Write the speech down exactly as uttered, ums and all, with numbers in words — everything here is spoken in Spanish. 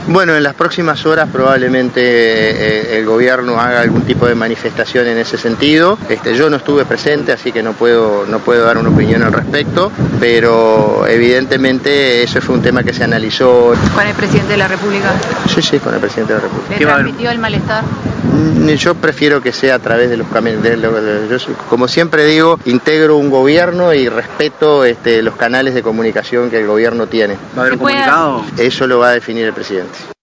Bueno, en las próximas horas probablemente eh, el gobierno haga algún tipo de manifestación en ese sentido. Este, yo no estuve presente, así que no puedo, no puedo dar una opinión al respecto, pero evidentemente eso fue un tema que se analizó. ¿Con el presidente de la República? Sí, sí, con el presidente de la República. ¿Le transmitió el malestar? Yo prefiero que sea a través de los caminos. De, de, de, yo, como siempre digo, integro un gobierno y respeto este, los canales de comunicación que el gobierno tiene. ¿Va a haber un comunicado? Eso lo va a definir el presidente.